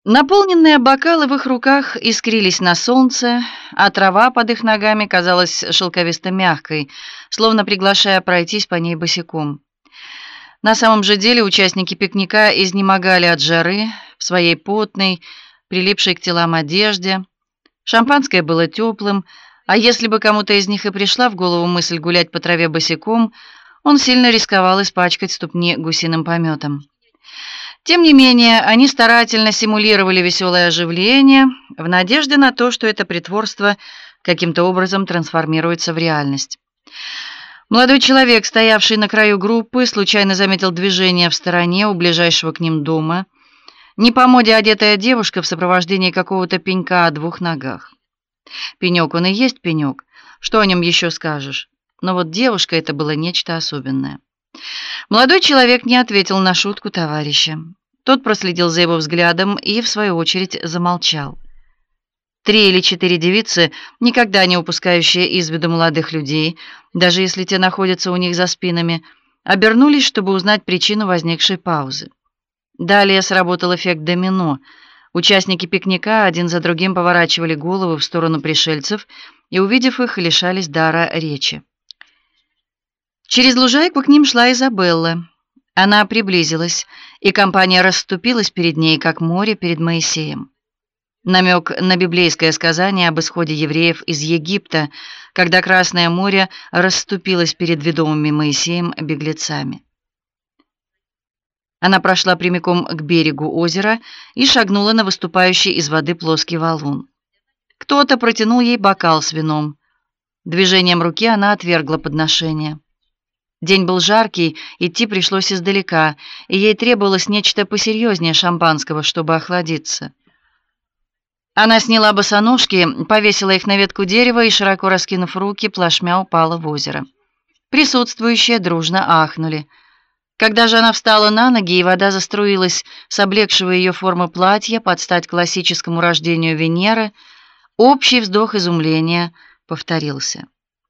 Наполненные бокалы в их руках искрились на солнце, а трава под их ногами казалась шелковисто-мягкой, словно приглашая пройтись по ней босиком. На самом же деле участники пикника изнемогали от жары в своей потной, прилипшей к телам одежде. Шампанское было теплым, а если бы кому-то из них и пришла в голову мысль гулять по траве босиком, он сильно рисковал испачкать ступни гусиным пометом. Тем не менее, они старательно симулировали веселое оживление в надежде на то, что это притворство каким-то образом трансформируется в реальность. Молодой человек, стоявший на краю группы, случайно заметил движение в стороне у ближайшего к ним дома. Не по моде одетая девушка в сопровождении какого-то пенька о двух ногах. Пенек он и есть пенек, что о нем еще скажешь? Но вот девушка — это было нечто особенное. Молодой человек не ответил на шутку товарища. Тот проследил за его взглядом и, в свою очередь, замолчал. 3 или 4 девицы, никогда не упускающие из виду молодых людей, даже если те находятся у них за спинами, обернулись, чтобы узнать причину возникшей паузы. Далее сработал эффект домино. Участники пикника один за другим поворачивали головы в сторону пришельцев и, увидев их, лишались дара речи. Через лужайку к ним шла Изабелла. Она приблизилась, и компания расступилась перед ней, как море перед Моисеем. Намек на библейское сказание об исходе евреев из Египта, когда Красное море расступилось перед ведомыми Моисеем беглецами. Она прошла прямиком к берегу озера и шагнула на выступающий из воды плоский валун. Кто-то протянул ей бокал с вином. Движением руки она отвергла подношение. День был жаркий, идти пришлось издалека, и ей требовалось нечто посерьезнее шампанского, чтобы охладиться. Она сняла босоножки, повесила их на ветку дерева и, широко раскинув руки, плашмя упала в озеро. Присутствующие дружно ахнули. Когда же она встала на ноги, и вода заструилась с облегшего ее формы платья под стать классическому рождению Венеры, общий вздох изумления повторился.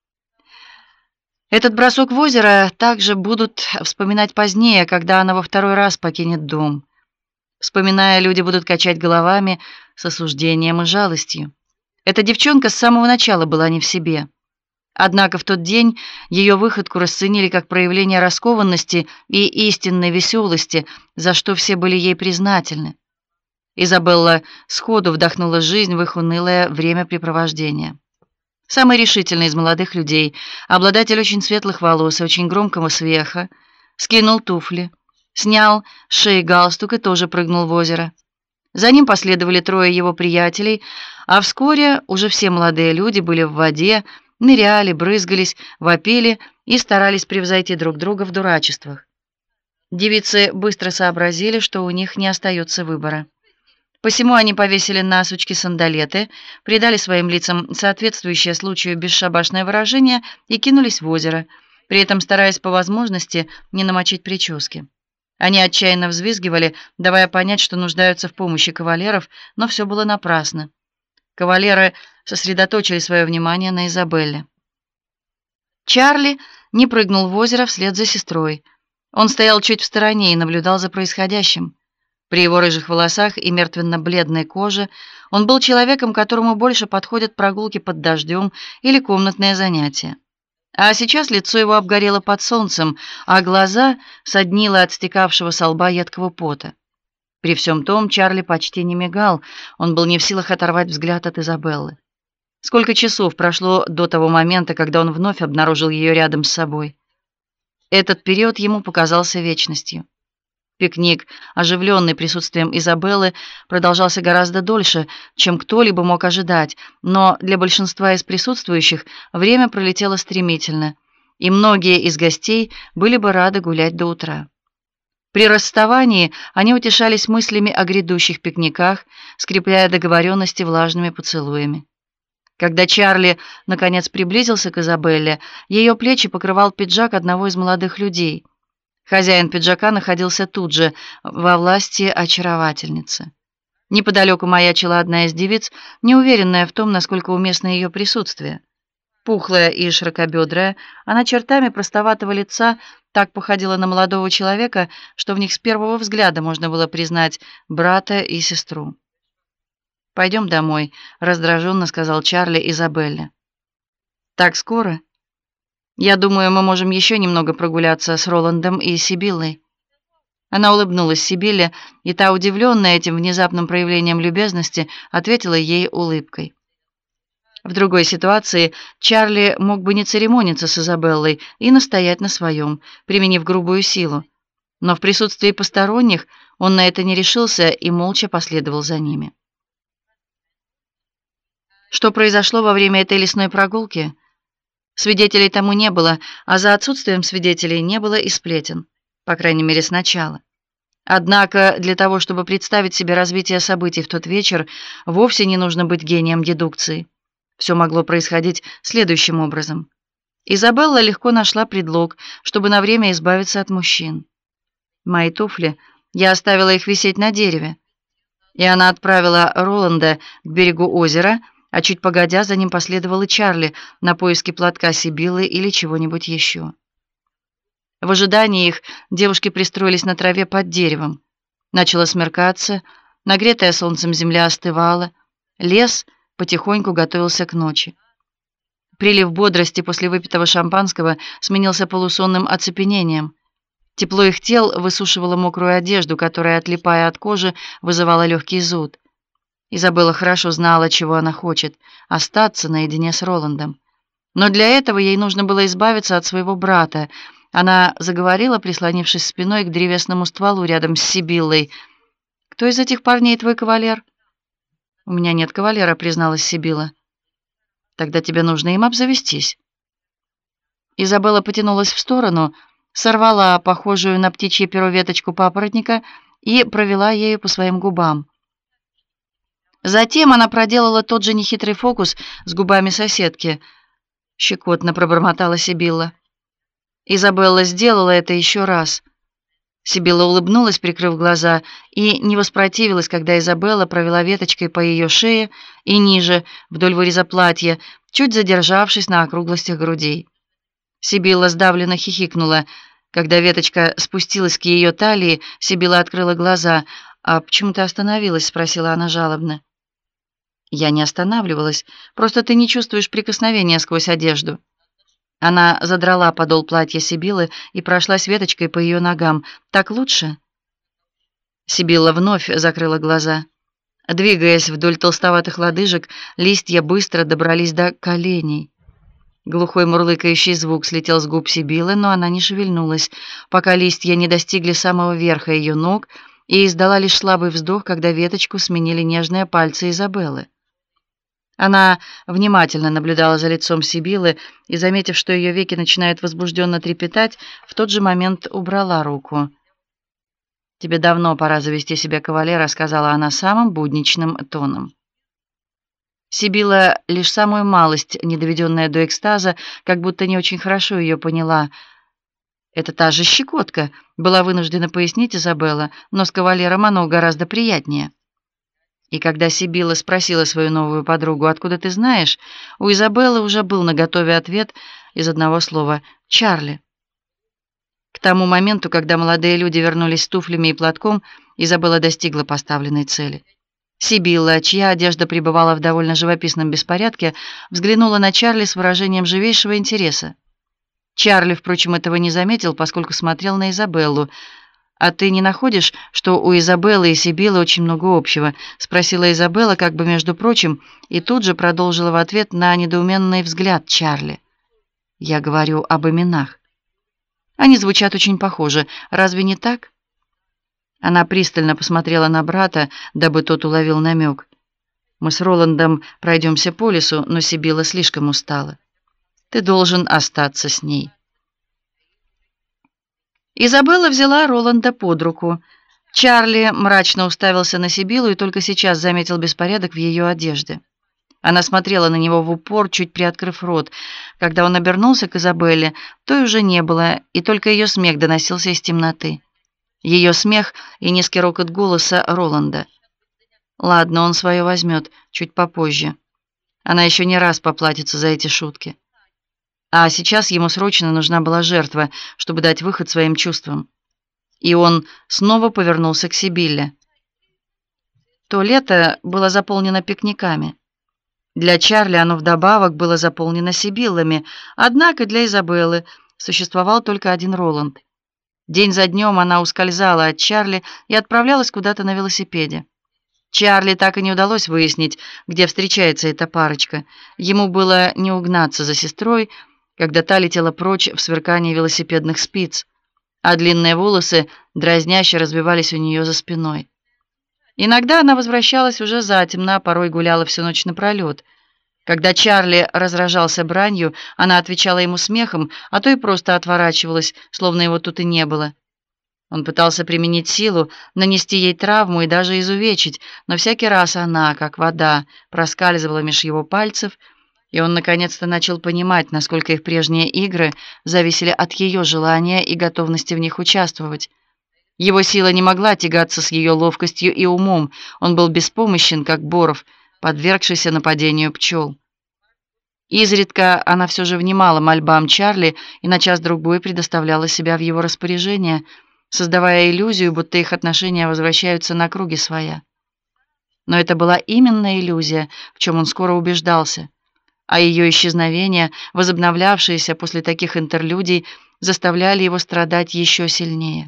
Этот бросок в озеро также будут вспоминать позднее, когда она во второй раз покинет дом. Вспоминая, люди будут качать головами с осуждением и жалостью. Эта девчонка с самого начала была не в себе. Однако в тот день ее выходку расценили как проявление раскованности и истинной веселости, за что все были ей признательны. Изабелла сходу вдохнула жизнь в их унылое времяпрепровождение. Самый решительный из молодых людей, обладатель очень светлых волос и очень громкого смеха, скинул туфли, снял с шеи галстук и тоже прыгнул в озеро. За ним последовали 3 его приятелей, а вскоре уже все молодые люди были в воде, ныряли, брызгались, вопили и старались превзойти друг друга в дурачествах. Девицы быстро сообразили, что у них не остается выбора. Посему они повесили на сучки сандалеты, придали своим лицам соответствующее случаю бесшабашное выражение и кинулись в озеро, при этом стараясь по возможности не намочить прически. Они отчаянно взвизгивали, давая понять, что нуждаются в помощи кавалеров, но все было напрасно. Кавалеры сосредоточили свое внимание на Изабелле. Чарли не прыгнул в озеро вслед за сестрой. Он стоял чуть в стороне и наблюдал за происходящим. При его рыжих волосах и мертвенно-бледной коже он был человеком, которому больше подходят прогулки под дождем или комнатные занятия. А сейчас лицо его обгорело под солнцем, а глаза соднило от стекавшего со лба едкого пота. При всем том Чарли почти не мигал, он был не в силах оторвать взгляд от Изабеллы. Сколько часов прошло до того момента, когда он вновь обнаружил ее рядом с собой. Этот период ему показался вечностью. Пикник, оживленный присутствием Изабеллы, продолжался гораздо дольше, чем кто-либо мог ожидать, но для большинства из присутствующих время пролетело стремительно, и многие из гостей были бы рады гулять до утра. При расставании они утешались мыслями о грядущих пикниках, скрепляя договоренности влажными поцелуями. Когда Чарли наконец приблизился к Изабелле, ее плечи покрывал пиджак одного из молодых людей. Хозяин пиджака находился тут же, во власти очаровательницы. Неподалеку маячила одна из девиц, неуверенная в том, насколько уместно ее присутствие. Пухлая и широкобедрая, она чертами простоватого лица так походила на молодого человека, что в них с первого взгляда можно было признать брата и сестру. «Пойдем домой», — раздраженно сказал Чарли Изабелле. «Так скоро? Я думаю, мы можем еще немного прогуляться с Роландом и Сибиллой». Она улыбнулась Сибилле, и та, удивленная этим внезапным проявлением любезности, ответила ей улыбкой. В другой ситуации Чарли мог бы не церемониться с Изабеллой и настоять на своем, применив грубую силу. Но в присутствии посторонних он на это не решился и молча последовал за ними. Что произошло во время этой лесной прогулки? Свидетелей тому не было, а за отсутствием свидетелей не было и сплетен, по крайней мере, сначала. Однако для того, чтобы представить себе развитие событий в тот вечер, вовсе не нужно быть гением дедукции. Все могло происходить следующим образом. Изабелла легко нашла предлог, чтобы на время избавиться от мужчин. «Мои туфли, я оставила их висеть на дереве». И она отправила Роланда к берегу озера, а чуть погодя за ним последовал и Чарли на поиски платка Сибиллы или чего-нибудь еще. В ожидании их девушки пристроились на траве под деревом. Начало смеркаться, нагретая солнцем земля остывала, лес потихоньку готовился к ночи. Прилив бодрости после выпитого шампанского сменился полусонным оцепенением. Тепло их тел высушивало мокрую одежду, которая, отлипая от кожи, вызывала легкий зуд. Изабелла хорошо знала, чего она хочет — остаться наедине с Роландом. Но для этого ей нужно было избавиться от своего брата. Она заговорила, прислонившись спиной к древесному стволу рядом с Сибиллой. «Кто из этих парней твой кавалер?» «У меня нет кавалера», — призналась Сибилла. «Тогда тебе нужно им обзавестись». Изабелла потянулась в сторону, сорвала похожую на птичье перо веточку папоротника и провела ею по своим губам. Затем она проделала тот же нехитрый фокус с губами соседки. Щекотно пробормотала Сибилла. Изабелла сделала это еще раз. Сибилла улыбнулась, прикрыв глаза, и не воспротивилась, когда Изабелла провела веточкой по ее шее и ниже, вдоль выреза платья, чуть задержавшись на округлостях грудей. Сибилла сдавленно хихикнула. Когда веточка спустилась к ее талии, Сибилла открыла глаза. «А почему ты остановилась?» — спросила она жалобно. «Я не останавливалась, просто ты не чувствуешь прикосновения сквозь одежду». Она задрала подол платья Сибиллы и прошлась веточкой по ее ногам. «Так лучше?» Сибилла вновь закрыла глаза. Двигаясь вдоль толстоватых лодыжек, листья быстро добрались до коленей. Глухой мурлыкающий звук слетел с губ Сибиллы, но она не шевельнулась, пока листья не достигли самого верха ее ног, и издала лишь слабый вздох, когда веточку сменили нежные пальцы Изабеллы. Она внимательно наблюдала за лицом Сибиллы и, заметив, что ее веки начинают возбужденно трепетать, в тот же момент убрала руку. «Тебе давно пора завести себе кавалера», — сказала она самым будничным тоном. Сибилла, лишь самую малость, не доведенная до экстаза, как будто не очень хорошо ее поняла. «Это та же щекотка», — была вынуждена пояснить Изабелла, «но с кавалером оно гораздо приятнее». И когда Сибилла спросила свою новую подругу, «Откуда ты знаешь?», у Изабеллы уже был наготове ответ из одного слова «Чарли». К тому моменту, когда молодые люди вернулись с туфлями и платком, Изабелла достигла поставленной цели. Сибилла, чья одежда пребывала в довольно живописном беспорядке, взглянула на Чарли с выражением живейшего интереса. Чарли, впрочем, этого не заметил, поскольку смотрел на Изабеллу. «А ты не находишь, что у Изабеллы и Сибиллы очень много общего?» — спросила Изабелла, как бы между прочим, и тут же продолжила в ответ на недоуменный взгляд Чарли. «Я говорю об именах. Они звучат очень похоже. Разве не так?» Она пристально посмотрела на брата, дабы тот уловил намек. «Мы с Роландом пройдемся по лесу, но Сибилла слишком устала. Ты должен остаться с ней». Изабелла взяла Роланда под руку. Чарли мрачно уставился на Сибиллу и только сейчас заметил беспорядок в ее одежде. Она смотрела на него в упор, чуть приоткрыв рот. Когда он обернулся к Изабелле, той уже не было, и только ее смех доносился из темноты. Ее смех и низкий рокот голоса Роланда. Ладно, он свое возьмет, чуть попозже. Она еще не раз поплатится за эти шутки. А сейчас ему срочно нужна была жертва, чтобы дать выход своим чувствам. И он снова повернулся к Сибилле. то лето было заполнено пикниками. Для Чарли оно вдобавок было заполнено сибиллами, однако для Изабеллы существовал только один Роланд. День за днем она ускользала от Чарли и отправлялась куда-то на велосипеде. Чарли так и не удалось выяснить, где встречается эта парочка. Ему было не угнаться за сестрой, когда та летела прочь в сверкании велосипедных спиц, а длинные волосы дразняще развивались у нее за спиной. Иногда она возвращалась уже затемно, а порой гуляла всю ночь напролет. Когда Чарли разражался бранью, она отвечала ему смехом, а то и просто отворачивалась, словно его тут и не было. Он пытался применить силу, нанести ей травму и даже изувечить, но всякий раз она, как вода, проскальзывала меж его пальцев, и он наконец-то начал понимать, насколько их прежние игры зависели от ее желания и готовности в них участвовать. Его сила не могла тягаться с ее ловкостью и умом, он был беспомощен, как боров, подвергшийся нападению пчел. Изредка она все же внимала мольбам Чарли и на час-другой предоставляла себя в его распоряжение, создавая иллюзию, будто их отношения возвращаются на круги своя. Но это была именно иллюзия, в чем он скоро убеждался, а ее исчезновение, возобновлявшееся после таких интерлюдий, заставляли его страдать еще сильнее.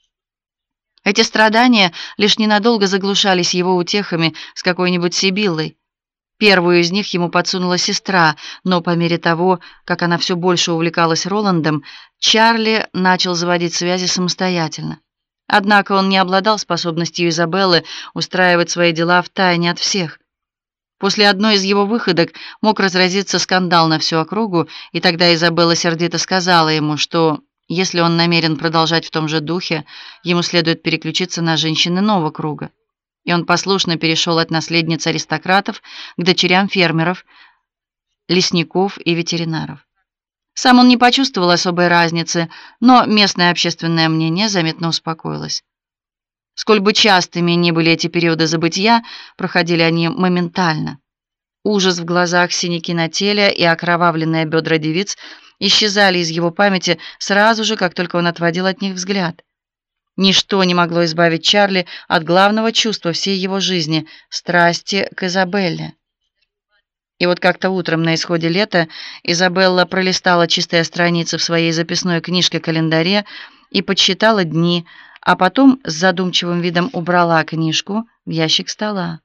Эти страдания лишь ненадолго заглушались его утехами с какой-нибудь Сибиллой. Первую из них ему подсунула сестра, но по мере того, как она все больше увлекалась Роландом, Чарли начал заводить связи самостоятельно. Однако он не обладал способностью Изабеллы устраивать свои дела втайне от всех. После одной из его выходок мог разразиться скандал на всю округу, и тогда Изабелла сердито сказала ему, что если он намерен продолжать в том же духе, ему следует переключиться на женщин иного круга. И он послушно перешел от наследниц аристократов к дочерям фермеров, лесников и ветеринаров. Сам он не почувствовал особой разницы, но местное общественное мнение заметно успокоилось. Сколь бы частыми ни были эти периоды забытья, проходили они моментально. Ужас в глазах, синяки на теле и окровавленные бедра девиц исчезали из его памяти сразу же, как только он отводил от них взгляд. Ничто не могло избавить Чарли от главного чувства всей его жизни — страсти к Изабелле. И вот как-то утром на исходе лета Изабелла пролистала чистые страницы в своей записной книжке-календаре и подсчитала дни, а потом с задумчивым видом убрала книжку в ящик стола.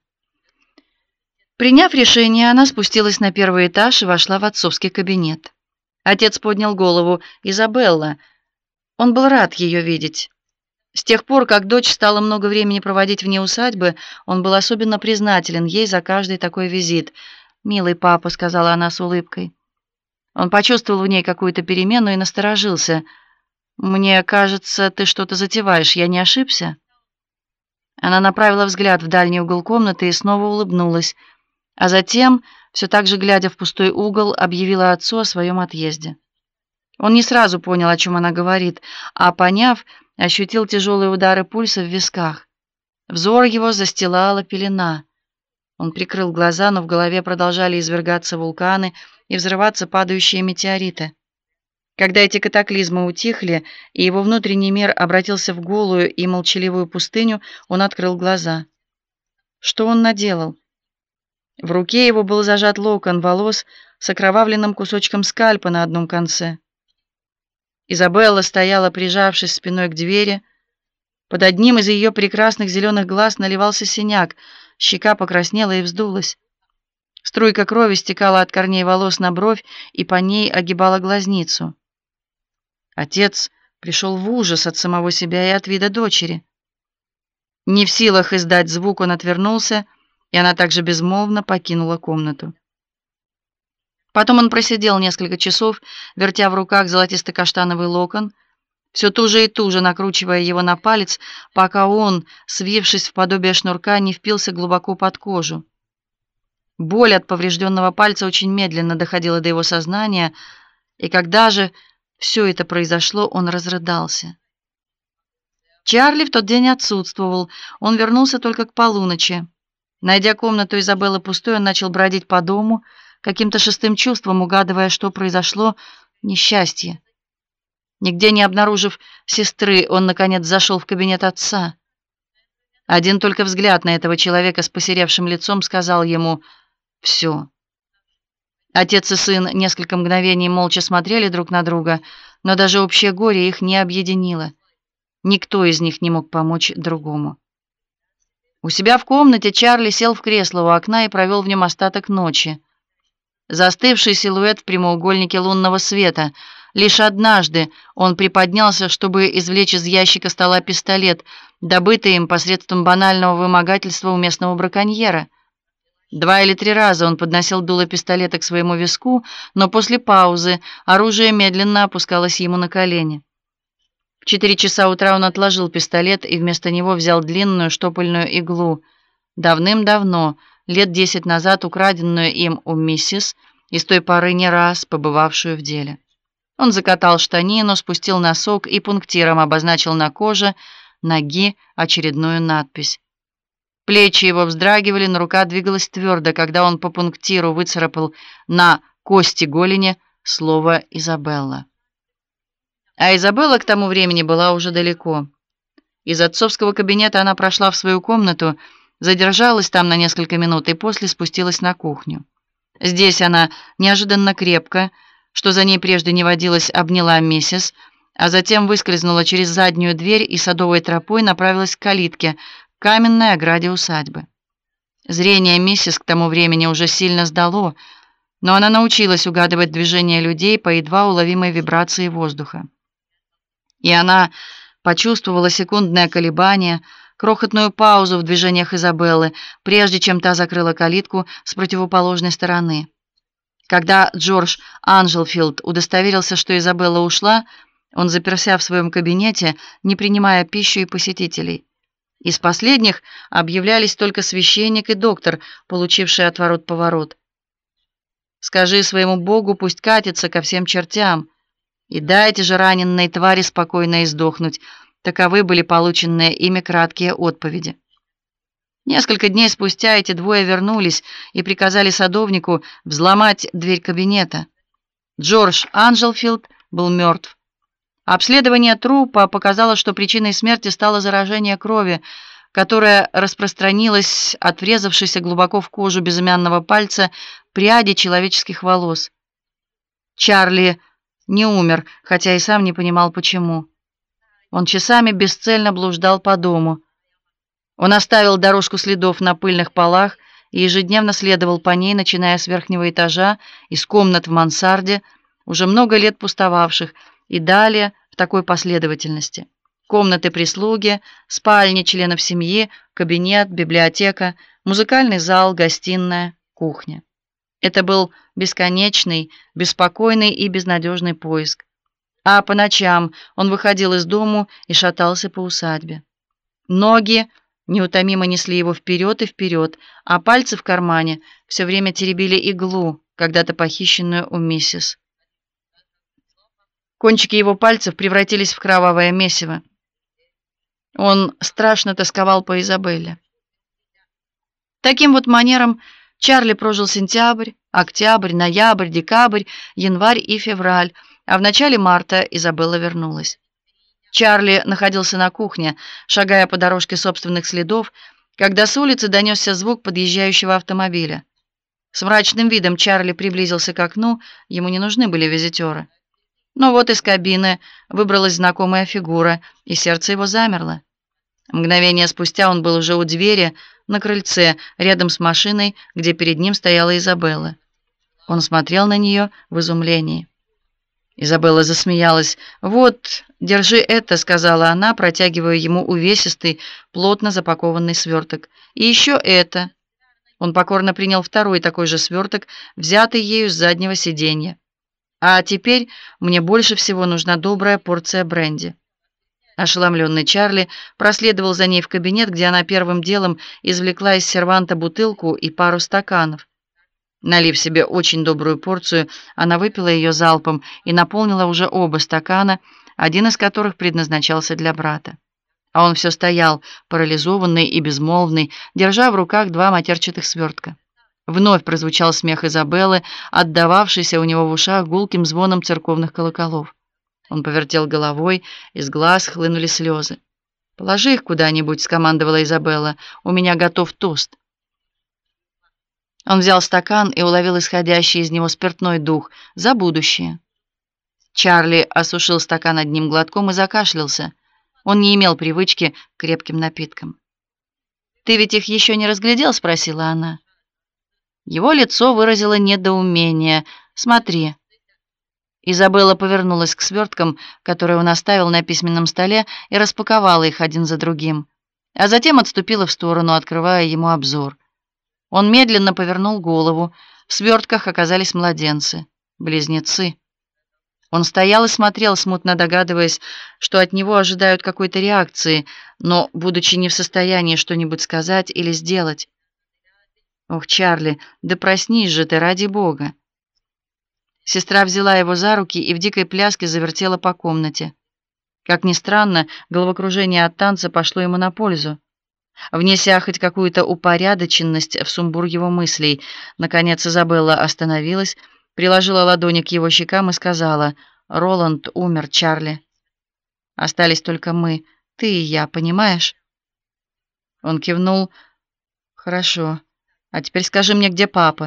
Приняв решение, она спустилась на первый этаж и вошла в отцовский кабинет. Отец поднял голову. «Изабелла». Он был рад ее видеть. С тех пор, как дочь стала много времени проводить вне усадьбы, он был особенно признателен ей за каждый такой визит. «Милый папа», — сказала она с улыбкой. Он почувствовал в ней какую-то перемену и насторожился. «Мне кажется, ты что-то затеваешь, я не ошибся?» Она направила взгляд в дальний угол комнаты и снова улыбнулась, а затем, все так же глядя в пустой угол, объявила отцу о своем отъезде. Он не сразу понял, о чем она говорит, а поняв, ощутил тяжелые удары пульса в висках. Взор его застилала пелена. Он прикрыл глаза, но в голове продолжали извергаться вулканы и взрываться падающие метеориты. Когда эти катаклизмы утихли, и его внутренний мир обратился в голую и молчаливую пустыню, он открыл глаза. Что он наделал? В руке его был зажат локон волос с окровавленным кусочком скальпа на одном конце. Изабелла стояла, прижавшись спиной к двери. Под одним из ее прекрасных зеленых глаз наливался синяк, щека покраснела и вздулась. Струйка крови стекала от корней волос на бровь и по ней огибала глазницу. Отец пришел в ужас от самого себя и от вида дочери. Не в силах издать звук, он отвернулся, и она также безмолвно покинула комнату. Потом он просидел несколько часов, вертя в руках золотисто-каштановый локон, все туже и туже накручивая его на палец, пока он, свившись в подобие шнурка, не впился глубоко под кожу. Боль от поврежденного пальца очень медленно доходила до его сознания, и когда же все это произошло, он разрыдался. Чарли в тот день отсутствовал, он вернулся только к полуночи. Найдя комнату Изабеллы пустой, он начал бродить по дому, каким-то шестым чувством угадывая, что произошло несчастье. Нигде не обнаружив сестры, он наконец зашел в кабинет отца. Один только взгляд на этого человека с посеревшим лицом сказал ему «все». Отец и сын несколько мгновений молча смотрели друг на друга, но даже общее горе их не объединило. Никто из них не мог помочь другому. У себя в комнате Чарли сел в кресло у окна и провел в нем остаток ночи. Застывший силуэт в прямоугольнике лунного света. Лишь однажды он приподнялся, чтобы извлечь из ящика стола пистолет, добытый им посредством банального вымогательства у местного браконьера. 2 или 3 раза он подносил дуло пистолета к своему виску, но после паузы оружие медленно опускалось ему на колени. В 4 часа утра он отложил пистолет и вместо него взял длинную штопольную иглу, давным-давно, лет 10 назад украденную им у миссис, и с той поры не раз побывавшую в деле. Он закатал штанину, спустил носок и пунктиром обозначил на коже ноги очередную надпись. Плечи его вздрагивали, но рука двигалась твердо, когда он по пунктиру выцарапал на кости голени слово «Изабелла». А Изабелла к тому времени была уже далеко. Из отцовского кабинета она прошла в свою комнату, задержалась там на несколько минут и после спустилась на кухню. Здесь она неожиданно крепко, что за ней прежде не водилось, обняла миссис, а затем выскользнула через заднюю дверь и садовой тропой направилась к калитке, к каменной ограде усадьбы. Зрение миссис к тому времени уже сильно сдало, но она научилась угадывать движения людей по едва уловимой вибрации воздуха. И она почувствовала секундное колебание, крохотную паузу в движениях Изабеллы, прежде чем та закрыла калитку с противоположной стороны. Когда Джордж Анжелфилд удостоверился, что Изабелла ушла, он заперся в своем кабинете, не принимая пищу и посетителей. Из последних объявлялись только священник и доктор, получившие отворот-поворот. «Скажи своему Богу, пусть катится ко всем чертям, и дайте же раненной твари спокойно издохнуть», таковы были полученные ими краткие отповеди. Несколько дней спустя эти двое вернулись и приказали садовнику взломать дверь кабинета. Джордж Анжелфилд был мертв. Обследование трупа показало, что причиной смерти стало заражение крови, которое распространилось от врезавшейся глубоко в кожу безымянного пальца пряди человеческих волос. Чарли не умер, хотя и сам не понимал, почему. Он часами бесцельно блуждал по дому. Он оставил дорожку следов на пыльных полах и ежедневно следовал по ней, начиная с верхнего этажа, из комнат в мансарде, уже много лет пустовавших, и далее в такой последовательности: комнаты прислуги, спальни членов семьи, кабинет, библиотека, музыкальный зал, гостиная, кухня. Это был бесконечный, беспокойный и безнадежный поиск. А по ночам он выходил из дому и шатался по усадьбе. Ноги неутомимо несли его вперед и вперед, а пальцы в кармане все время теребили иглу, когда-то похищенную у миссис. Кончики его пальцев превратились в кровавое месиво. Он страшно тосковал по Изабелле. Таким вот манером Чарли прожил сентябрь, октябрь, ноябрь, декабрь, январь и февраль, а в начале марта Изабелла вернулась. Чарли находился на кухне, шагая по дорожке собственных следов, когда с улицы донесся звук подъезжающего автомобиля. С мрачным видом Чарли приблизился к окну, ему не нужны были визитеры. Но вот из кабины выбралась знакомая фигура, и сердце его замерло. Мгновение спустя он был уже у двери, на крыльце, рядом с машиной, где перед ним стояла Изабелла. Он смотрел на нее в изумлении. Изабелла засмеялась. «Вот, держи это», — сказала она, протягивая ему увесистый, плотно запакованный сверток. «И еще это». Он покорно принял второй такой же сверток, взятый ею с заднего сиденья. «А теперь мне больше всего нужна добрая порция бренди». Ошеломленный Чарли проследовал за ней в кабинет, где она первым делом извлекла из серванта бутылку и пару стаканов. Налив себе очень добрую порцию, она выпила ее залпом и наполнила уже оба стакана, один из которых предназначался для брата. А он все стоял, парализованный и безмолвный, держа в руках 2 матерчатых свертка. Вновь прозвучал смех Изабеллы, отдававшийся у него в ушах гулким звоном церковных колоколов. Он повертел головой, из глаз хлынули слезы. «Положи их куда-нибудь», — скомандовала Изабелла. «У меня готов тост». Он взял стакан и уловил исходящий из него спиртной дух. «За будущее». Чарли осушил стакан одним глотком и закашлялся. Он не имел привычки к крепким напиткам. «Ты ведь их еще не разглядел?» — спросила она. Его лицо выразило недоумение. «Смотри». Изабелла повернулась к сверткам, которые он оставил на письменном столе, и распаковала их один за другим, а затем отступила в сторону, открывая ему обзор. Он медленно повернул голову. В свертках оказались младенцы, близнецы. Он стоял и смотрел, смутно догадываясь, что от него ожидают какой-то реакции, но будучи не в состоянии что-нибудь сказать или сделать. «Ох, Чарли, да проснись же ты, ради Бога!» Сестра взяла его за руки и в дикой пляске завертела по комнате. Как ни странно, головокружение от танца пошло ему на пользу. Внеся хоть какую-то упорядоченность в сумбур его мыслей, наконец Изабелла остановилась, приложила ладони к его щекам и сказала: «Роланд умер, Чарли. Остались только мы, ты и я, понимаешь?» Он кивнул. «Хорошо. А теперь скажи мне, где папа?»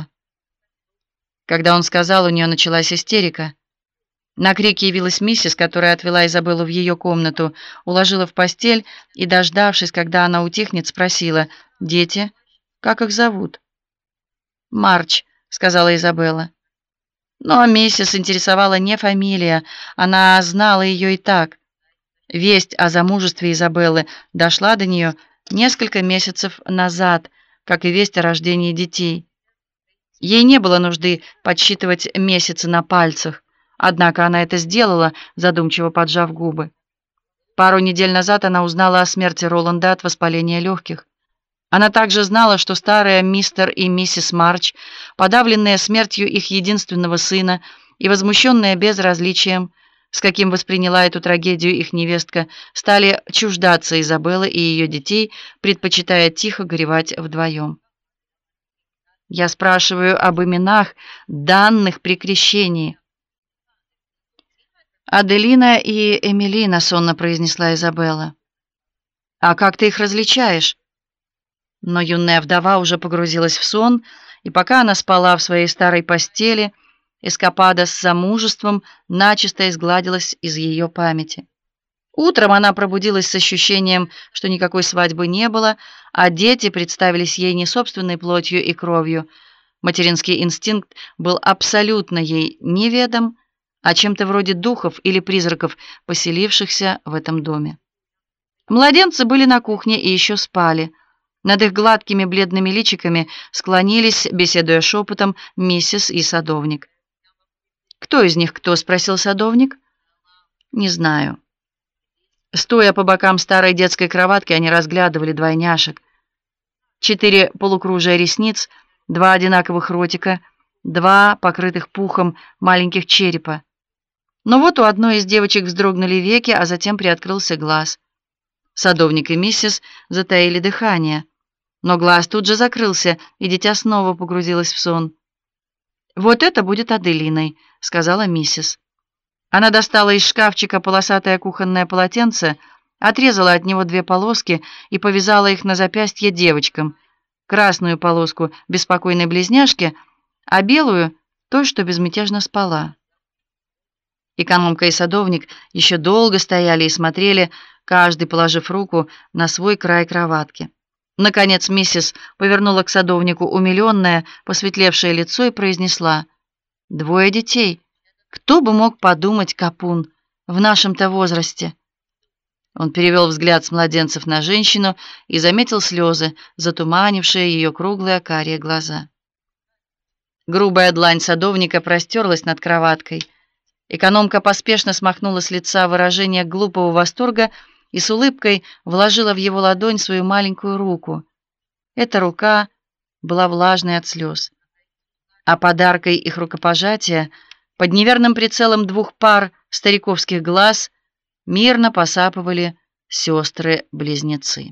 Когда он сказал, у нее началась истерика. На крик явилась миссис, которая отвела Изабеллу в ее комнату, уложила в постель и, дождавшись, когда она утихнет, спросила: «Дети? Как их зовут?» «Марч», — сказала Изабелла. Но миссис интересовала не фамилия, она знала ее и так. Весть о замужестве Изабеллы дошла до нее несколько месяцев назад, как и весть о рождении детей. Ей не было нужды подсчитывать месяцы на пальцах, однако она это сделала, задумчиво поджав губы. Пару недель назад она узнала о смерти Роланда от воспаления легких. Она также знала, что старые мистер и миссис Марч, подавленные смертью их единственного сына и возмущенные безразличием, с каким восприняла эту трагедию их невестка, стали чуждаться Изабеллы и ее детей, предпочитая тихо горевать вдвоем. Я спрашиваю об именах, данных при крещении. «Аделина и Эмилина», — сонно произнесла Изабелла. «А как ты их различаешь?» Но юная вдова уже погрузилась в сон, и пока она спала в своей старой постели, эскапада с замужеством начисто изгладилась из ее памяти. Утром она пробудилась с ощущением, что никакой свадьбы не было, а дети представились ей не собственной плотью и кровью. Материнский инстинкт был абсолютно ей неведом, а чем-то вроде духов или призраков, поселившихся в этом доме. Младенцы были на кухне и еще спали. Над их гладкими бледными личиками склонились, беседуя шепотом, миссис и садовник. «Кто из них кто?» — спросил садовник. «Не знаю». Стоя по бокам старой детской кроватки, они разглядывали двойняшек. 4 полукружия ресниц, 2 одинаковых ротика, 2 покрытых пухом маленьких черепа. Но вот у одной из девочек вздрогнули веки, а затем приоткрылся глаз. Садовник и миссис затаили дыхание. Но глаз тут же закрылся, и дитя снова погрузилось в сон. «Вот это будет Аделиной», — сказала миссис. Она достала из шкафчика полосатое кухонное полотенце, отрезала от него 2 полоски и повязала их на запястье девочкам. Красную полоску беспокойной близняшке, а белую — той, что безмятежно спала. Экономка и садовник еще долго стояли и смотрели, каждый положив руку на свой край кроватки. Наконец миссис повернула к садовнику умиленное, посветлевшее лицо и произнесла: «2 детей. Кто бы мог подумать, Капун, в нашем-то возрасте?» Он перевел взгляд с младенцев на женщину и заметил слезы, затуманившие ее круглые карие глаза. Грубая длань садовника простерлась над кроваткой. Экономка поспешно смахнула с лица выражение глупого восторга и с улыбкой вложила в его ладонь свою маленькую руку. Эта рука была влажной от слез. А подаркой их рукопожатия, под неверным прицелом 2 пар стариковских глаз, мирно посапывали сестры-близнецы.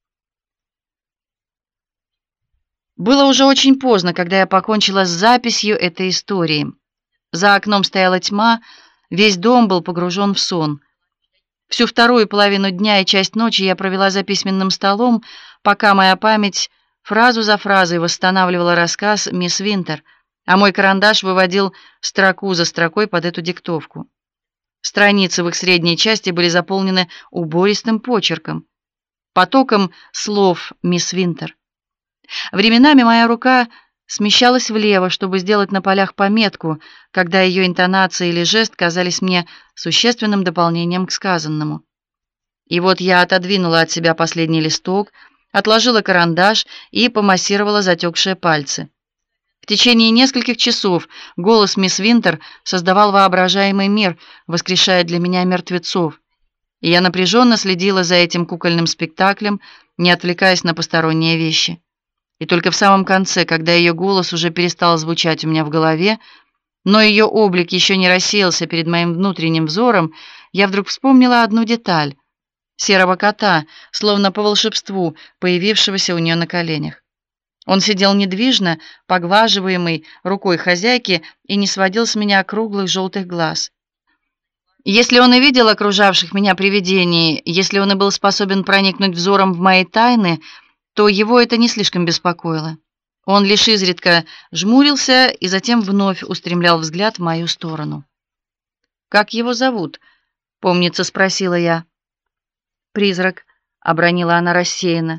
Было уже очень поздно, когда я покончила с записью этой истории. За окном стояла тьма, весь дом был погружен в сон. Всю вторую половину дня и часть ночи я провела за письменным столом, пока моя память фразу за фразой восстанавливала рассказ мисс Винтер, а мой карандаш выводил строку за строкой под эту диктовку. Страницы в их средней части были заполнены убористым почерком, потоком слов мисс Винтер. Временами моя рука смещалась влево, чтобы сделать на полях пометку, когда ее интонация или жест казались мне существенным дополнением к сказанному. И вот я отодвинула от себя последний листок, отложила карандаш и помассировала затекшие пальцы. В течение нескольких часов голос мисс Винтер создавал воображаемый мир, воскрешая для меня мертвецов. И я напряженно следила за этим кукольным спектаклем, не отвлекаясь на посторонние вещи. И только в самом конце, когда ее голос уже перестал звучать у меня в голове, но ее облик еще не рассеялся перед моим внутренним взором, я вдруг вспомнила одну деталь: серого кота, словно по волшебству, появившегося у нее на коленях. Он сидел недвижно, поглаживаемый рукой хозяйки, и не сводил с меня круглых желтых глаз. Если он и видел окружавших меня привидений, если он и был способен проникнуть взором в мои тайны, то его это не слишком беспокоило. Он лишь изредка жмурился и затем вновь устремлял взгляд в мою сторону. «Как его зовут?» — помнится, спросила я. «Призрак», — обронила она рассеянно.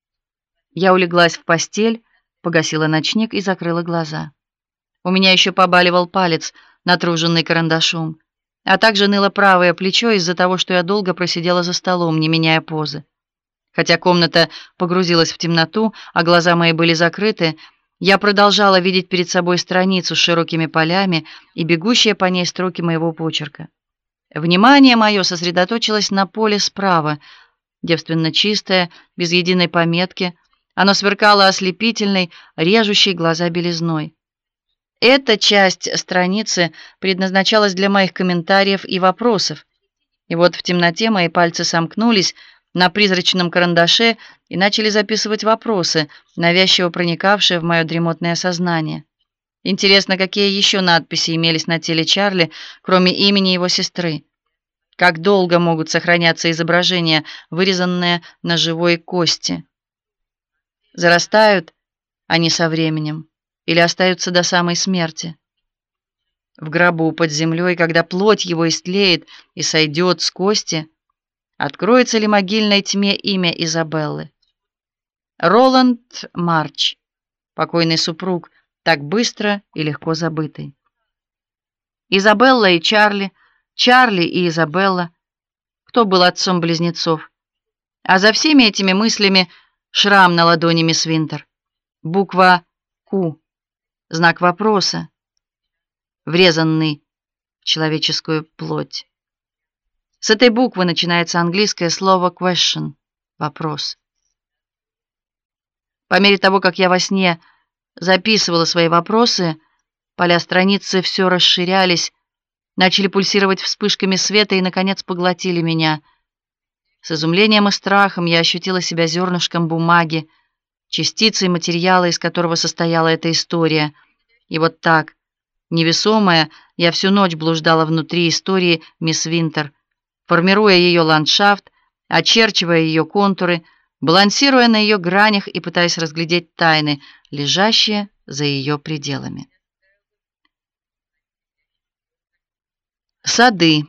Я улеглась в постель, погасила ночник и закрыла глаза. У меня еще побаливал палец, натруженный карандашом, а также ныло правое плечо из-за того, что я долго просидела за столом, не меняя позы. Хотя комната погрузилась в темноту, а глаза мои были закрыты, я продолжала видеть перед собой страницу с широкими полями и бегущие по ней строки моего почерка. Внимание мое сосредоточилось на поле справа, девственно чистое, без единой пометки. Оно сверкало ослепительной, режущей глаза белизной. Эта часть страницы предназначалась для моих комментариев и вопросов. И вот в темноте мои пальцы сомкнулись на призрачном карандаше и начали записывать вопросы, навязчиво проникавшие в мое дремотное сознание. Интересно, какие еще надписи имелись на теле Чарли, кроме имени его сестры? Как долго могут сохраняться изображения, вырезанные на живой кости? Зарастают они со временем или остаются до самой смерти? В гробу под землей, когда плоть его истлеет и сойдет с кости, откроется ли могильной тьме имя Изабеллы? Роланд Марч, покойный супруг, так быстро и легко забытый. Изабелла и Чарли, Чарли и Изабелла. Кто был отцом близнецов? А за всеми этими мыслями шрам на ладони мисс Винтер. Буква «Q», знак вопроса, врезанный в человеческую плоть. С этой буквы начинается английское слово question — вопрос. По мере того, как я во сне записывала свои вопросы, поля страницы все расширялись, начали пульсировать вспышками света и, наконец, поглотили меня. С изумлением и страхом я ощутила себя зернышком бумаги, частицей материала, из которого состояла эта история. И вот так, невесомая, я всю ночь блуждала внутри истории мисс Винтер, формируя ее ландшафт, очерчивая ее контуры, балансируя на ее гранях и пытаясь разглядеть тайны, лежащие за ее пределами. Сады.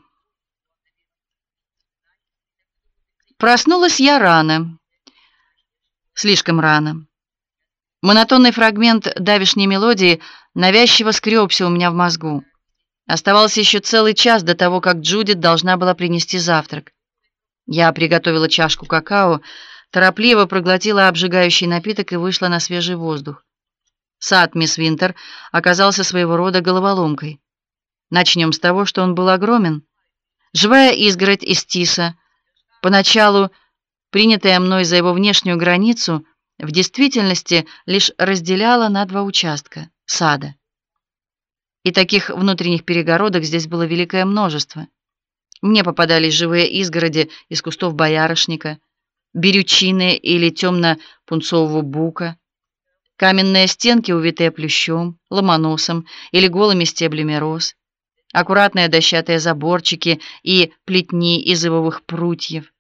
Проснулась я рано. Слишком рано. Монотонный фрагмент давешней мелодии навязчиво скребся у меня в мозгу. Оставался еще целый час до того, как Джудит должна была принести завтрак. Я приготовила чашку какао, торопливо проглотила обжигающий напиток и вышла на свежий воздух. Сад мисс Винтер оказался своего рода головоломкой. Начнем с того, что он был огромен. Живая изгородь из тиса, поначалу принятая мной за его внешнюю границу, в действительности лишь разделяла на два участка сада. И таких внутренних перегородок здесь было великое множество. Мне попадались живые изгороди из кустов боярышника, берючины или темно-пунцового бука, каменные стенки, увитые плющом, ломоносом или голыми стеблями роз, аккуратные дощатые заборчики и плетни из ивовых прутьев,